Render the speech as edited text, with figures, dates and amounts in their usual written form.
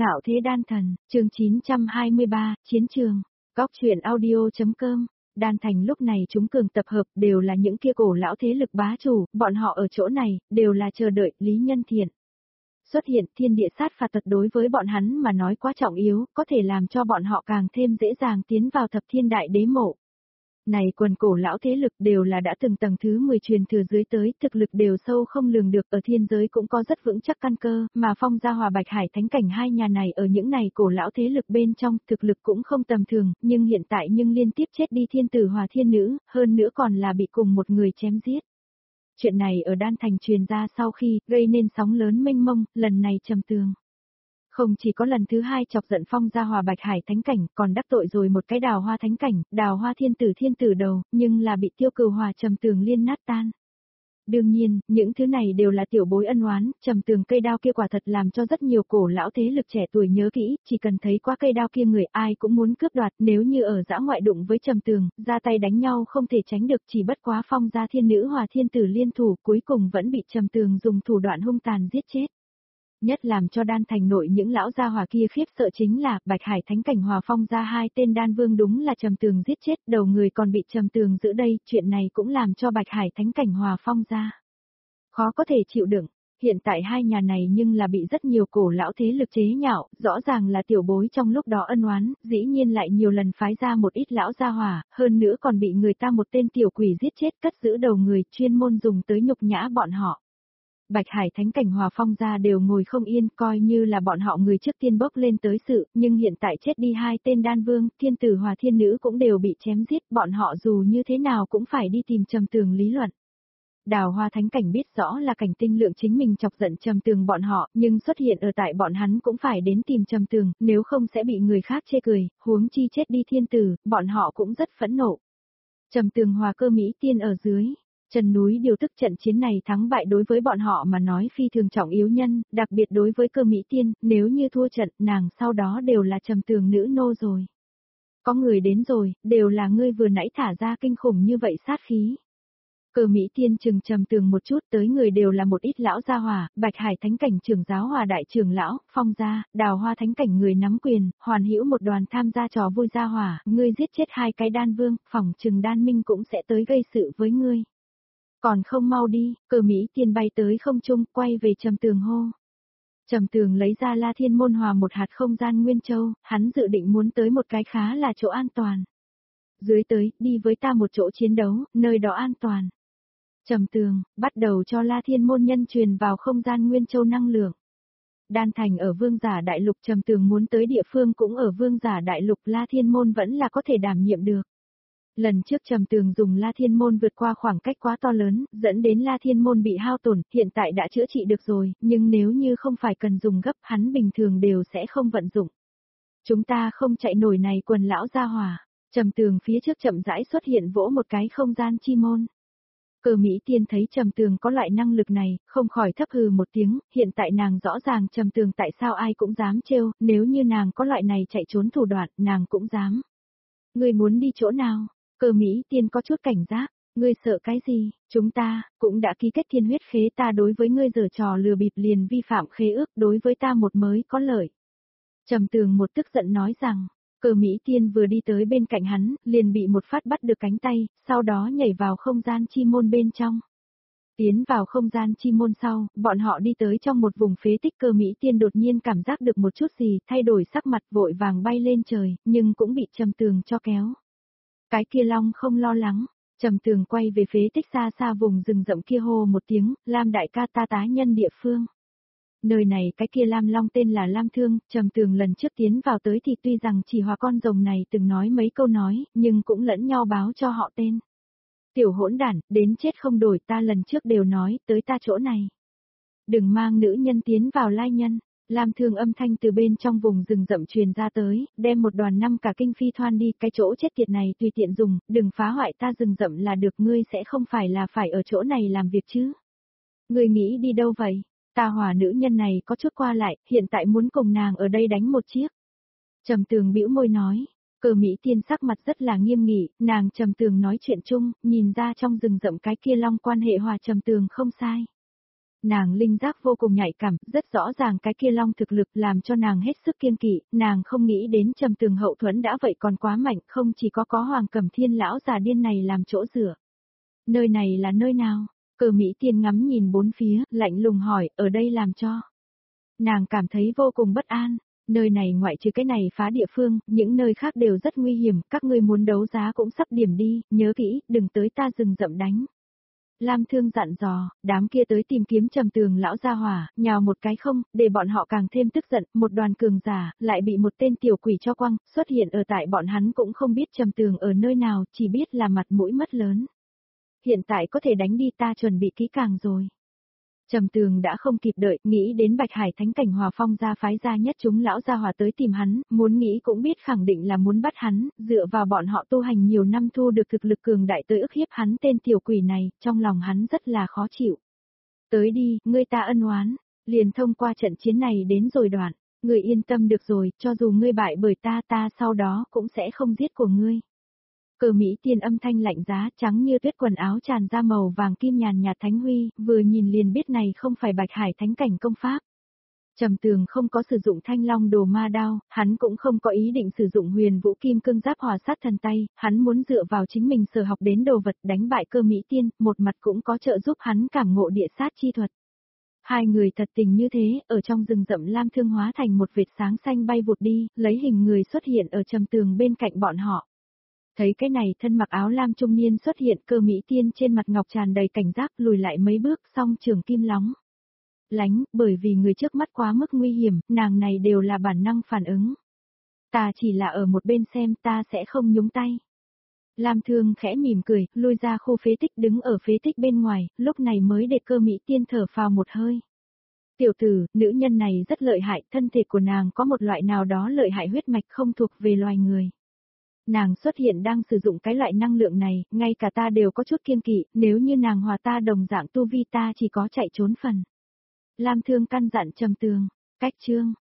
Ngạo thế đan thần, chương 923, chiến trường. Góc truyện audio.com. Đan thành lúc này chúng cường tập hợp đều là những kia cổ lão thế lực bá chủ, bọn họ ở chỗ này, đều là chờ đợi Lý Nhân Thiện. Xuất hiện thiên địa sát phạt tật đối với bọn hắn mà nói quá trọng yếu, có thể làm cho bọn họ càng thêm dễ dàng tiến vào thập thiên đại đế mộ. Này quần cổ lão thế lực đều là đã từng tầng thứ 10 truyền thừa dưới tới, thực lực đều sâu không lường được, ở thiên giới cũng có rất vững chắc căn cơ, mà Phong Gia Hòa Bạch Hải Thánh Cảnh hai nhà này ở những này cổ lão thế lực bên trong, thực lực cũng không tầm thường, nhưng hiện tại liên tiếp chết đi thiên tử hòa thiên nữ, hơn nữa còn là bị cùng một người chém giết. Chuyện này ở Đan Thành truyền ra sau khi, gây nên sóng lớn mênh mông, lần này trầm tường. Không chỉ có lần thứ hai chọc giận Phong Gia Hòa Bạch Hải Thánh Cảnh, còn đắc tội rồi một cái Đào Hoa Thánh Cảnh, Đào Hoa thiên tử đầu, nhưng là bị Tiêu Cừu Hòa trầm tường liên nát tan. Đương nhiên, những thứ này đều là tiểu bối ân oán, trầm tường cây đao kia quả thật làm cho rất nhiều cổ lão thế lực trẻ tuổi nhớ kỹ, chỉ cần thấy qua cây đao kia người ai cũng muốn cướp đoạt, nếu như ở dã ngoại đụng với trầm tường, ra tay đánh nhau không thể tránh được, chỉ bất quá Phong Gia thiên nữ hòa thiên tử liên thủ, cuối cùng vẫn bị trầm tường dùng thủ đoạn hung tàn giết chết. Nhất làm cho Đan Thành nội những lão gia hòa kia khiếp sợ chính là Bạch Hải Thánh Cảnh hòa Phong Gia hai tên đan vương đúng là trầm tường giết chết, đầu người còn bị trầm tường giữ đây, chuyện này cũng làm cho Bạch Hải Thánh Cảnh hòa Phong Gia khó có thể chịu đựng. Hiện tại hai nhà này nhưng là bị rất nhiều cổ lão thế lực chế nhạo, rõ ràng là tiểu bối trong lúc đó ân oán, dĩ nhiên lại nhiều lần phái ra một ít lão gia hòa, hơn nữa còn bị người ta một tên tiểu quỷ giết chết, cất giữ đầu người, chuyên môn dùng tới nhục nhã bọn họ. Bạch Hải Thánh Cảnh hòa Phong Gia đều ngồi không yên, coi như là bọn họ người trước tiên bốc lên tới sự, nhưng hiện tại chết đi hai tên đan vương, thiên tử hòa thiên nữ cũng đều bị chém giết, bọn họ dù như thế nào cũng phải đi tìm trầm tường lý luận. Đào Hoa Thánh Cảnh biết rõ là Cảnh Tinh Lượng chính mình chọc giận trầm tường bọn họ, nhưng xuất hiện ở tại bọn hắn cũng phải đến tìm trầm tường, nếu không sẽ bị người khác chê cười, huống chi chết đi thiên tử, bọn họ cũng rất phẫn nộ. Trầm tường hòa Cơ Mỹ Tiên ở dưới. Trần núi điều tức trận chiến này thắng bại đối với bọn họ mà nói phi thường trọng yếu nhân, đặc biệt đối với Cơ Mỹ Tiên, nếu như thua trận, nàng sau đó đều là trầm tường nữ nô rồi. Có người đến rồi, đều là ngươi vừa nãy thả ra kinh khủng như vậy sát khí. Cơ Mỹ Tiên chừng trầm tường một chút, tới người đều là một ít lão gia hòa, Bạch Hải Thánh Cảnh trưởng giáo hòa đại trưởng lão, Phong Gia, Đào Hoa Thánh Cảnh người nắm quyền, hoàn hữu một đoàn tham gia trò vui gia hòa, ngươi giết chết hai cái đan vương, phỏng chừng đan minh cũng sẽ tới gây sự với ngươi. Còn không mau đi, Cơ Mỹ Tiên bay tới không trung, quay về trầm tường hô. Trầm tường lấy ra La Thiên Môn hòa một hạt không gian Nguyên Châu, hắn dự định muốn tới một cái khá là chỗ an toàn. Dưới tới, đi với ta một chỗ chiến đấu, nơi đó an toàn. Trầm tường, bắt đầu cho La Thiên Môn nhân truyền vào không gian Nguyên Châu năng lượng. Đan Thành ở Vương Giả Đại Lục, trầm tường muốn tới địa phương cũng ở Vương Giả Đại Lục, La Thiên Môn vẫn là có thể đảm nhiệm được. Lần trước trầm tường dùng La Thiên Môn vượt qua khoảng cách quá to lớn, dẫn đến La Thiên Môn bị hao tổn, hiện tại đã chữa trị được rồi, nhưng nếu như không phải cần dùng gấp, hắn bình thường đều sẽ không vận dụng. Chúng ta không chạy nổi này quần lão gia hòa. Trầm tường phía trước chậm rãi xuất hiện vỗ một cái không gian chi môn. Cơ Mỹ Tiên thấy trầm tường có loại năng lực này, không khỏi thấp hừ một tiếng, hiện tại nàng rõ ràng trầm tường tại sao ai cũng dám trêu, nếu như nàng có loại này chạy trốn thủ đoạn, nàng cũng dám. Ngươi muốn đi chỗ nào? Cơ Mỹ Tiên có chút cảnh giác, ngươi sợ cái gì, chúng ta, cũng đã ký kết thiên huyết khế, ta đối với ngươi giở trò lừa bịp liền vi phạm khế ước, đối với ta một mới có lợi. Trầm tường một tức giận nói rằng, Cơ Mỹ Tiên vừa đi tới bên cạnh hắn, liền bị một phát bắt được cánh tay, sau đó nhảy vào không gian chi môn bên trong. Tiến vào không gian chi môn sau, bọn họ đi tới trong một vùng phế tích. Cơ Mỹ Tiên đột nhiên cảm giác được một chút gì, thay đổi sắc mặt vội vàng bay lên trời, nhưng cũng bị trầm tường cho kéo. Cái kia long không lo lắng, trầm tường quay về phế tích xa xa vùng rừng rậm kia hô một tiếng, Lam đại ca ta tá nhân địa phương. Nơi này cái kia Lam Long tên là Lam Thương, trầm tường lần trước tiến vào tới thì tuy rằng chỉ hòa con rồng này từng nói mấy câu nói, nhưng cũng lẫn nhau báo cho họ tên. Tiểu hỗn đản, đến chết không đổi, ta lần trước đều nói, tới ta chỗ này. Đừng mang nữ nhân tiến vào lai nhân. Lam Thương âm thanh từ bên trong vùng rừng rậm truyền ra tới, đem một đoàn năm cả kinh phi thoan đi, cái chỗ chết tiệt này tùy tiện dùng, đừng phá hoại ta rừng rậm là được, ngươi sẽ không phải là phải ở chỗ này làm việc chứ. Ngươi nghĩ đi đâu vậy? Ta hòa nữ nhân này có chút qua lại, hiện tại muốn cùng nàng ở đây đánh một chiếc. Trầm tường bĩu môi nói, Cơ Mỹ Tiên sắc mặt rất là nghiêm nghị, nàng trầm tường nói chuyện chung, nhìn ra trong rừng rậm cái kia long quan hệ hòa trầm tường không sai. Nàng linh giác vô cùng nhạy cảm, rất rõ ràng cái kia long thực lực làm cho nàng hết sức kiêng kỵ, nàng không nghĩ đến Trầm Tường hậu thuẫn đã vậy còn quá mạnh, không chỉ có Hoàng Cẩm Thiên lão già điên này làm chỗ dựa. Nơi này là nơi nào? Cờ Mỹ Tiên ngắm nhìn bốn phía, lạnh lùng hỏi, ở đây làm cho. Nàng cảm thấy vô cùng bất an, nơi này ngoại trừ cái này phá địa phương, những nơi khác đều rất nguy hiểm, các ngươi muốn đấu giá cũng sắp điểm đi, nhớ kỹ, đừng tới ta rừng rậm đánh. Lam Thương dặn dò, đám kia tới tìm kiếm Trầm Tường lão gia hỏa, nhào một cái không, để bọn họ càng thêm tức giận, một đoàn cường giả, lại bị một tên tiểu quỷ cho quăng, xuất hiện ở tại bọn hắn cũng không biết Trầm Tường ở nơi nào, chỉ biết là mặt mũi mất lớn. Hiện tại có thể đánh đi, ta chuẩn bị kỹ càng rồi. Trầm Tường đã không kịp đợi, nghĩ đến Bạch Hải Thánh Cảnh Hòa Phong gia phái gia nhất chúng lão gia hòa tới tìm hắn, muốn nghĩ cũng biết khẳng định là muốn bắt hắn, dựa vào bọn họ tu hành nhiều năm thu được thực lực cường đại tới ức hiếp hắn tên tiểu quỷ này, trong lòng hắn rất là khó chịu. Tới đi, ngươi ta ân oán, liền thông qua trận chiến này đến rồi đoạn, ngươi yên tâm được rồi, cho dù ngươi bại bởi ta sau đó cũng sẽ không giết của ngươi. Cờ Mỹ Tiên âm thanh lạnh giá trắng như tuyết quần áo tràn ra màu vàng kim nhàn nhạt thánh huy, vừa nhìn liền biết này không phải Bạch Hải Thánh Cảnh công pháp. Trầm Tường không có sử dụng Thanh Long Đồ Ma Đao, hắn cũng không có ý định sử dụng Huyền Vũ Kim Cương Giáp Hỏa Sát Thần Tay, hắn muốn dựa vào chính mình sở học đến đồ vật đánh bại Cơ Mỹ Tiên, một mặt cũng có trợ giúp hắn cảm ngộ địa sát chi thuật. Hai người thật tình như thế, ở trong rừng rậm Lam Thương hóa thành một vệt sáng xanh bay vụt đi, lấy hình người xuất hiện ở Trầm Tường bên cạnh bọn họ. Thấy cái này thân mặc áo lam trung niên xuất hiện, Cơ Mỹ Tiên trên mặt ngọc tràn đầy cảnh giác, lùi lại mấy bước, song trường kim lóng. Lánh, bởi vì người trước mắt quá mức nguy hiểm, nàng này đều là bản năng phản ứng. Ta chỉ là ở một bên xem, ta sẽ không nhúng tay. Lam Thương khẽ mỉm cười, lui ra khu phế tích đứng ở phế tích bên ngoài, lúc này mới để Cơ Mỹ Tiên thở phào một hơi. Tiểu tử, nữ nhân này rất lợi hại, thân thể của nàng có một loại nào đó lợi hại huyết mạch không thuộc về loài người. Nàng xuất hiện đang sử dụng cái loại năng lượng này, ngay cả ta đều có chút kiêng kỵ, nếu như nàng hòa ta đồng dạng tu vi ta chỉ có chạy trốn phần. Lam Thương căn dặn Trầm Tường, cách chương.